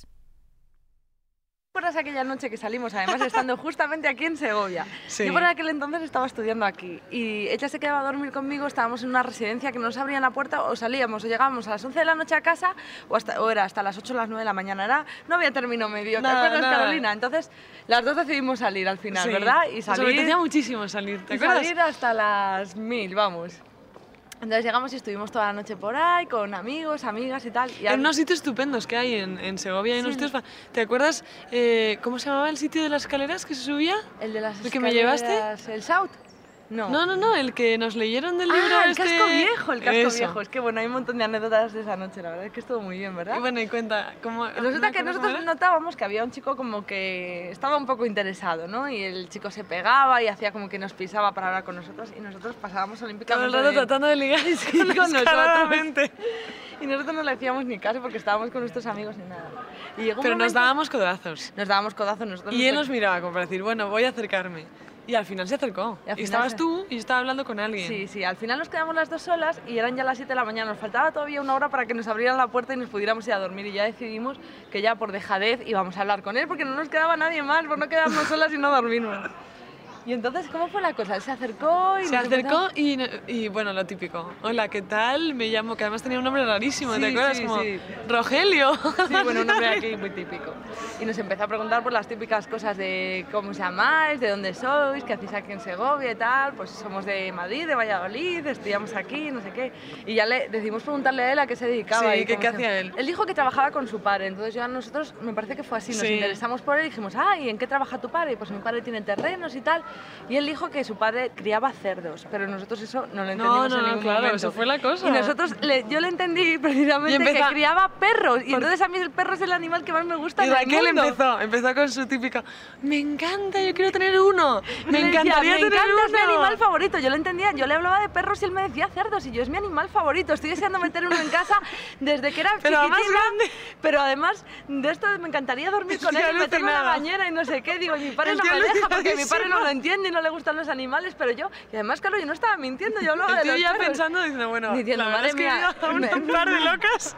¿Recuerdas aquella noche que salimos, además estando justamente aquí en Segovia? Sí. Yo por aquel entonces estaba estudiando aquí y ella se quedaba a dormir conmigo, estábamos en una residencia que no nos abrían la puerta, o salíamos o llegábamos a las 11 de la noche a casa o era hasta las 8 o las 9 de la mañana, no había término medio, ¿te acuerdas, Carolina? Entonces las dos decidimos salir al final, Sí. ¿verdad? Y Nos salir, apetecía muchísimo salir, ¿te y acuerdas? salir hasta las 1000, vamos. Entonces llegamos y estuvimos toda la noche por ahí, con amigos, amigas y tal. En unos sitios estupendos que hay en Segovia. Hay unos Sí. sitios ¿Te acuerdas cómo se llamaba el sitio de las escaleras que se subía? El de las ¿El que me llevaste? ¿El South? No. No, el que nos leyeron del libro el casco viejo, el casco Eso. viejo. Es que bueno, hay un montón de anécdotas de esa noche, la verdad es que estuvo muy bien, ¿verdad? Y bueno, y cuenta, ¿cómo? Resulta que nosotros notábamos que había un chico como que estaba un poco interesado, ¿no? Y el chico se pegaba y hacía como que nos pisaba para hablar con nosotros y nosotros pasábamos olímpicamente Todo el rato tratando de ligar con descaradamente. Y nosotros no le hacíamos ni caso porque estábamos con nuestros amigos ni nada. Y llegó un Pero nos momento- dábamos codazos. Nos dábamos codazos nosotros. Y él nos miraba como para decir, bueno, voy a acercarme. Y al final se acercó. Y al Y final estabas se- tú y yo estaba hablando con alguien. Sí, sí, al final nos quedamos las dos solas y eran ya las 7 de la mañana. Nos faltaba todavía 1 hora para que nos abrieran la puerta y nos pudiéramos ir a dormir. Y ya decidimos que ya por dejadez íbamos a hablar con él porque no nos quedaba nadie más por no quedarnos solas y no dormirnos. Y entonces, ¿cómo fue la cosa? Él se acercó y... Se acercó y bueno, lo típico. Hola, ¿qué tal? Me llamo, que además tenía un nombre rarísimo, Sí, ¿te acuerdas? sí, como sí. Rogelio. Sí, bueno, un nombre aquí muy típico. Y nos empezó a preguntar por las típicas cosas de cómo os llamáis, de dónde sois, qué hacéis aquí en Segovia y tal. Pues somos de Madrid, de Valladolid, estudiamos aquí, no sé qué. Y ya le decidimos preguntarle a él a qué se dedicaba. Sí, y ¿qué cómo se- hacía él? Él dijo que trabajaba con su padre, entonces ya nosotros, me parece que fue así, nos Sí. interesamos por él y dijimos, ¿y en qué trabaja tu padre? Pues mi padre tiene terrenos y tal. Y él dijo que su padre criaba cerdos, pero nosotros eso no lo entendimos en ningún claro, momento. eso fue la cosa. Y nosotros, yo le entendí precisamente Y empezó- que criaba perros, y entonces a mí el perro es el animal que más me gusta Y en el Raquel mundo. empezó con su típica, me encanta, yo quiero tener uno, me Le decía, encantaría me tener encanta, uno. es mi animal favorito. Yo lo entendía, yo le hablaba de perros y él me decía cerdos y yo es mi animal favorito. Estoy deseando meter uno en casa desde que era Pero además chiquitina, pero además de esto me encantaría dormir con él Estoy y meterlo en la alucinada. bañera y no sé qué. Digo, y mi padre no Estoy me deja porque mi alucinadísima. padre no lo entiende y no le gustan los animales, pero yo, y además claro, yo no estaba mintiendo, yo hablaba de Estoy los ya perros. pensando, diciendo, bueno, Diciendo, la verdad madre es que mía, he ido a un par de locas.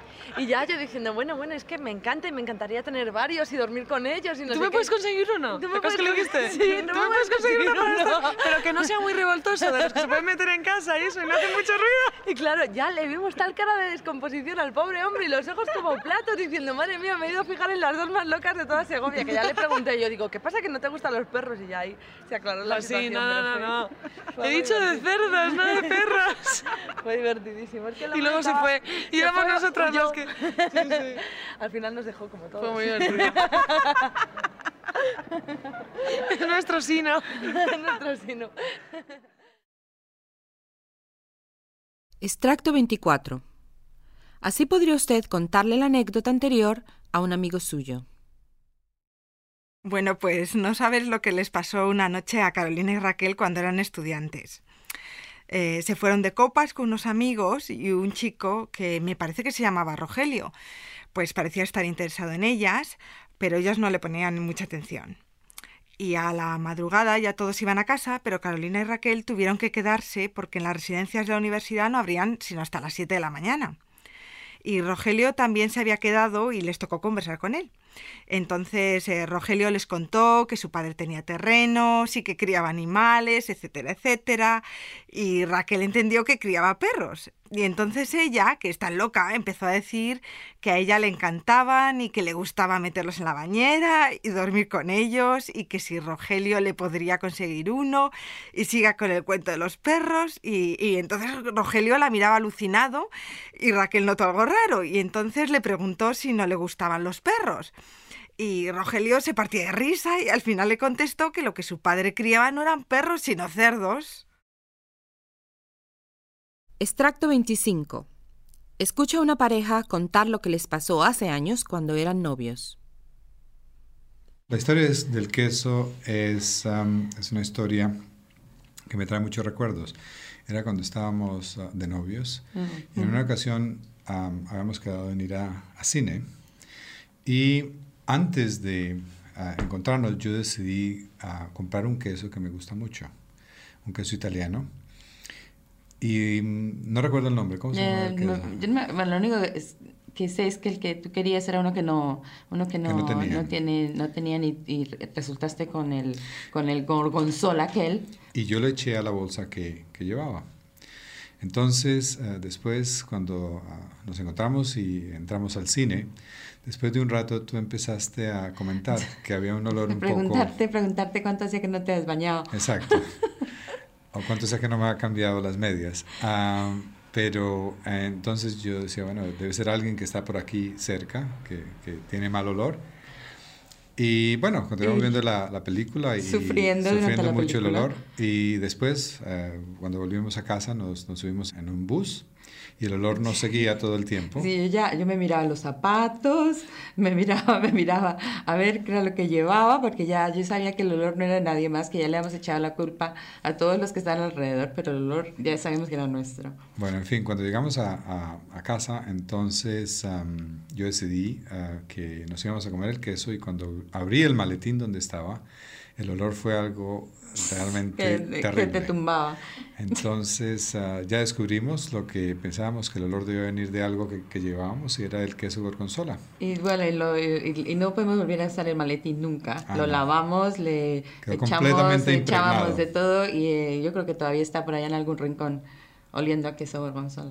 Y ya yo diciendo, bueno, es que me encanta y me encantaría tener varios y dormir con ellos y no ¿Tú sé me qué. puedes conseguir uno? ¿Tú ¿Te me acuerdas que lo puedes- dijiste? Sí, ¿Tú me puedes conseguir uno para esto? Pero que no sea muy revoltoso, de los que se pueden meter en casa y eso, y no hace mucho ruido. Y claro, ya le vimos tal cara de descomposición al pobre hombre y los ojos como platos diciendo, madre mía, me he ido a fijar en las dos más locas de toda Segovia, que ya le pregunté, yo digo, ¿qué pasa que no te gustan los perros? Y ya ahí se aclaró la Así, situación. no. Fue He muy dicho de divertido. cerdos, no de perros. Fue divertidísimo. Es que el Y hombre luego se estaba- fue. se Íbamos fue, nosotras huyó. las que... Sí. Al final nos dejó como todo. Fue muy divertido. Es nuestro sino. Nuestro sino. Extracto 24. Así podría usted contarle la anécdota anterior a un amigo suyo. Bueno, pues no sabes lo que les pasó una noche a Carolina y Raquel cuando eran estudiantes. Se fueron de copas con unos amigos y un chico que me parece que se llamaba Rogelio, pues parecía estar interesado en ellas, pero ellos no le ponían mucha atención. Y a la madrugada ya todos iban a casa, pero Carolina y Raquel tuvieron que quedarse porque en las residencias de la universidad no abrían sino hasta las 7 de la mañana. Y Rogelio también se había quedado y les tocó conversar con él. Entonces Rogelio les contó que su padre tenía terrenos y que criaba animales, etcétera, etcétera, y Raquel entendió que criaba perros. Y entonces ella, que es tan loca, empezó a decir que a ella le encantaban y que le gustaba meterlos en la bañera y dormir con ellos, y que si Rogelio le podría conseguir uno, y siga con el cuento de los perros. Y entonces Rogelio la miraba alucinado y Raquel notó algo raro, y entonces le preguntó si no le gustaban los perros. Y Rogelio se partía de risa y al final le contestó que lo que su padre criaba no eran perros sino cerdos. Extracto 25. Escucha a una pareja contar lo que les pasó hace años cuando eran novios. La historia del queso es una historia que me trae muchos recuerdos. Era cuando estábamos de novios. Y en una ocasión habíamos quedado en ir a cine. Y antes de encontrarnos, yo decidí comprar un queso que me gusta mucho. Un queso italiano. Y no recuerdo el nombre. ¿Cómo se llama el queso? Bueno, lo único que sé es que el que tú querías era uno que no tenía y resultaste con el gorgonzola aquel. Y yo le eché a la bolsa que llevaba. Entonces, después, cuando nos encontramos y entramos al cine, después de un rato tú empezaste a comentar que había un olor un Preguntarte cuánto hacía que no te has bañado. Exacto. O cuánto hacía que no me había cambiado las medias. Pero entonces yo decía, bueno, debe ser alguien que está por aquí cerca, que tiene mal olor. Y bueno, continuamos viendo la película y sufriendo mucho el olor. Y después, cuando volvimos a casa, nos subimos en un bus y el olor nos seguía todo el tiempo. Sí, yo me miraba los zapatos, me miraba a ver qué era lo que llevaba, porque ya yo sabía que el olor no era de nadie más, que ya le habíamos echado la culpa a todos los que estaban alrededor, pero el olor ya sabíamos que era nuestro. Bueno, en fin, cuando llegamos a casa, entonces yo decidí que nos íbamos a comer el queso, y cuando abrí el maletín donde estaba, el olor fue algo realmente terrible. Que te tumbaba. Entonces ya descubrimos lo que pensábamos, que el olor debía venir de algo que llevábamos, y era el queso gorgonzola. Y bueno, y no podemos volver a usar el maletín nunca. Lo lavamos, le echábamos de todo, y yo creo que todavía está por allá en algún rincón oliendo a queso gorgonzola.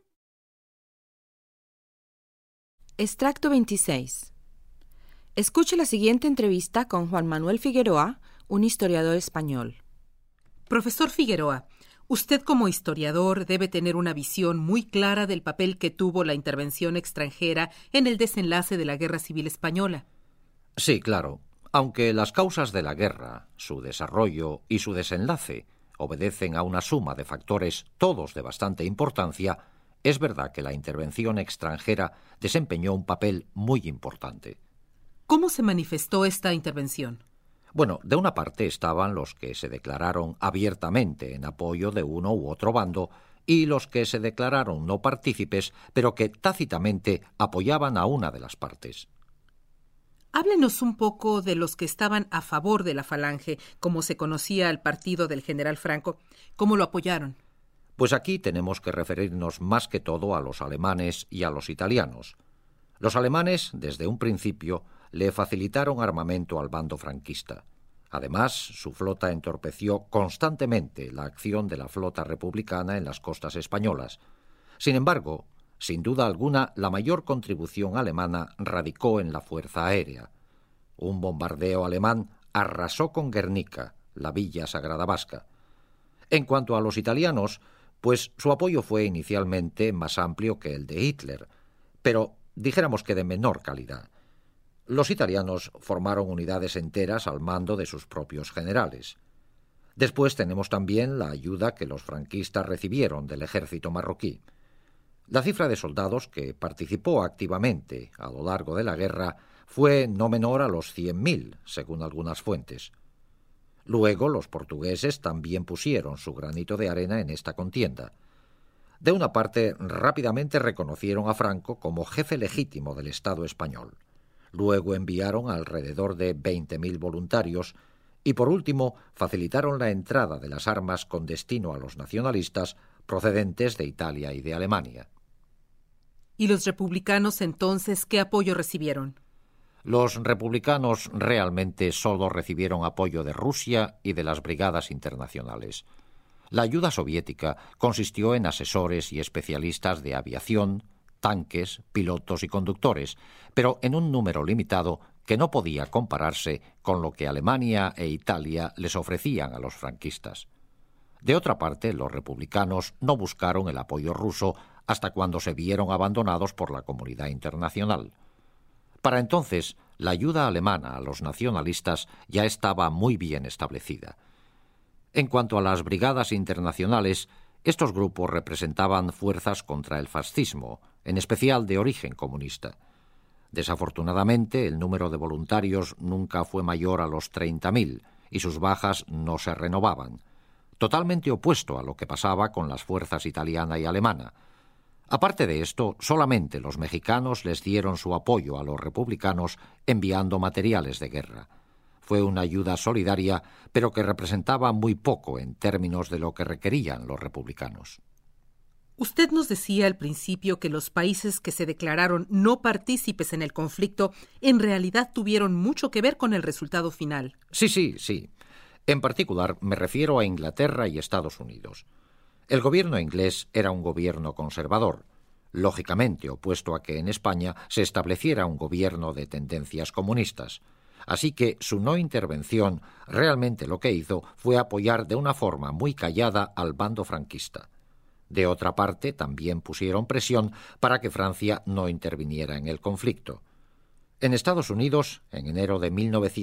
Extracto 26. Escuche la siguiente entrevista con Juan Manuel Figueroa, un historiador español. Profesor Figueroa, usted como historiador debe tener una visión muy clara del papel que tuvo la intervención extranjera en el desenlace de la Guerra Civil Española. Sí, claro. Aunque las causas de la guerra, su desarrollo y su desenlace obedecen a una suma de factores todos de bastante importancia, es verdad que la intervención extranjera desempeñó un papel muy importante. ¿Cómo se manifestó esta intervención? Bueno, de una parte estaban los que se declararon abiertamente en apoyo de uno u otro bando y los que se declararon no partícipes, pero que tácitamente apoyaban a una de las partes. Háblenos un poco de los que estaban a favor de la Falange, como se conocía al partido del general Franco. ¿Cómo lo apoyaron? Pues aquí tenemos que referirnos más que todo a los alemanes y a los italianos. Los alemanes, desde un principio, le facilitaron armamento al bando franquista. Además, su flota entorpeció constantemente la acción de la flota republicana en las costas españolas. Sin embargo, sin duda alguna, la mayor contribución alemana radicó en la fuerza aérea. Un bombardeo alemán arrasó con Guernica, la villa sagrada vasca. En cuanto a los italianos, pues su apoyo fue inicialmente más amplio que el de Hitler, pero dijéramos que de menor calidad. Los italianos formaron unidades enteras al mando de sus propios generales. Después tenemos también la ayuda que los franquistas recibieron del ejército marroquí. La cifra de soldados que participó activamente a lo largo de la guerra fue no menor a los 100.000, según algunas fuentes. Luego los portugueses también pusieron su granito de arena en esta contienda. De una parte, rápidamente reconocieron a Franco como jefe legítimo del Estado español. Luego enviaron alrededor de 20.000 voluntarios y, por último, facilitaron la entrada de las armas con destino a los nacionalistas procedentes de Italia y de Alemania. ¿Y los republicanos entonces qué apoyo recibieron? Los republicanos realmente solo recibieron apoyo de Rusia y de las brigadas internacionales. La ayuda soviética consistió en asesores y especialistas de aviación, tanques, pilotos y conductores, pero en un número limitado que no podía compararse con lo que Alemania e Italia les ofrecían a los franquistas. De otra parte, los republicanos no buscaron el apoyo ruso hasta cuando se vieron abandonados por la comunidad internacional. Para entonces, la ayuda alemana a los nacionalistas ya estaba muy bien establecida. En cuanto a las brigadas internacionales, estos grupos representaban fuerzas contra el fascismo, en especial de origen comunista. Desafortunadamente, el número de voluntarios nunca fue mayor a los 30.000 y sus bajas no se renovaban, totalmente opuesto a lo que pasaba con las fuerzas italiana y alemana. Aparte de esto, solamente los mexicanos les dieron su apoyo a los republicanos enviando materiales de guerra. Fue una ayuda solidaria, pero que representaba muy poco en términos de lo que requerían los republicanos. Usted nos decía al principio que los países que se declararon no partícipes en el conflicto en realidad tuvieron mucho que ver con el resultado final. Sí. En particular, me refiero a Inglaterra y Estados Unidos. El gobierno inglés era un gobierno conservador, lógicamente opuesto a que en España se estableciera un gobierno de tendencias comunistas. Así que su no intervención realmente lo que hizo fue apoyar de una forma muy callada al bando franquista. De otra parte, también pusieron presión para que Francia no interviniera en el conflicto. En Estados Unidos, en enero de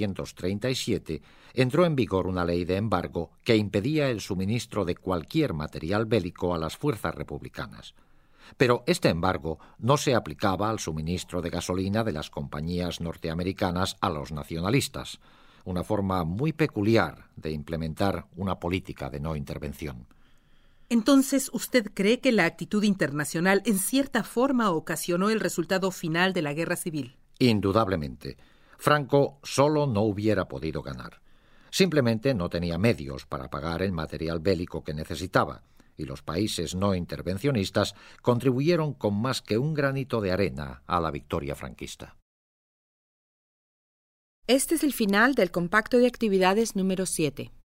1937, entró en vigor una ley de embargo que impedía el suministro de cualquier material bélico a las fuerzas republicanas. Pero este embargo no se aplicaba al suministro de gasolina de las compañías norteamericanas a los nacionalistas, una forma muy peculiar de implementar una política de no intervención. Entonces, ¿usted cree que la actitud internacional en cierta forma ocasionó el resultado final de la guerra civil? Indudablemente. Franco solo no hubiera podido ganar. Simplemente no tenía medios para pagar el material bélico que necesitaba, y los países no intervencionistas contribuyeron con más que un granito de arena a la victoria franquista. Este es el final del compacto de actividades número 7.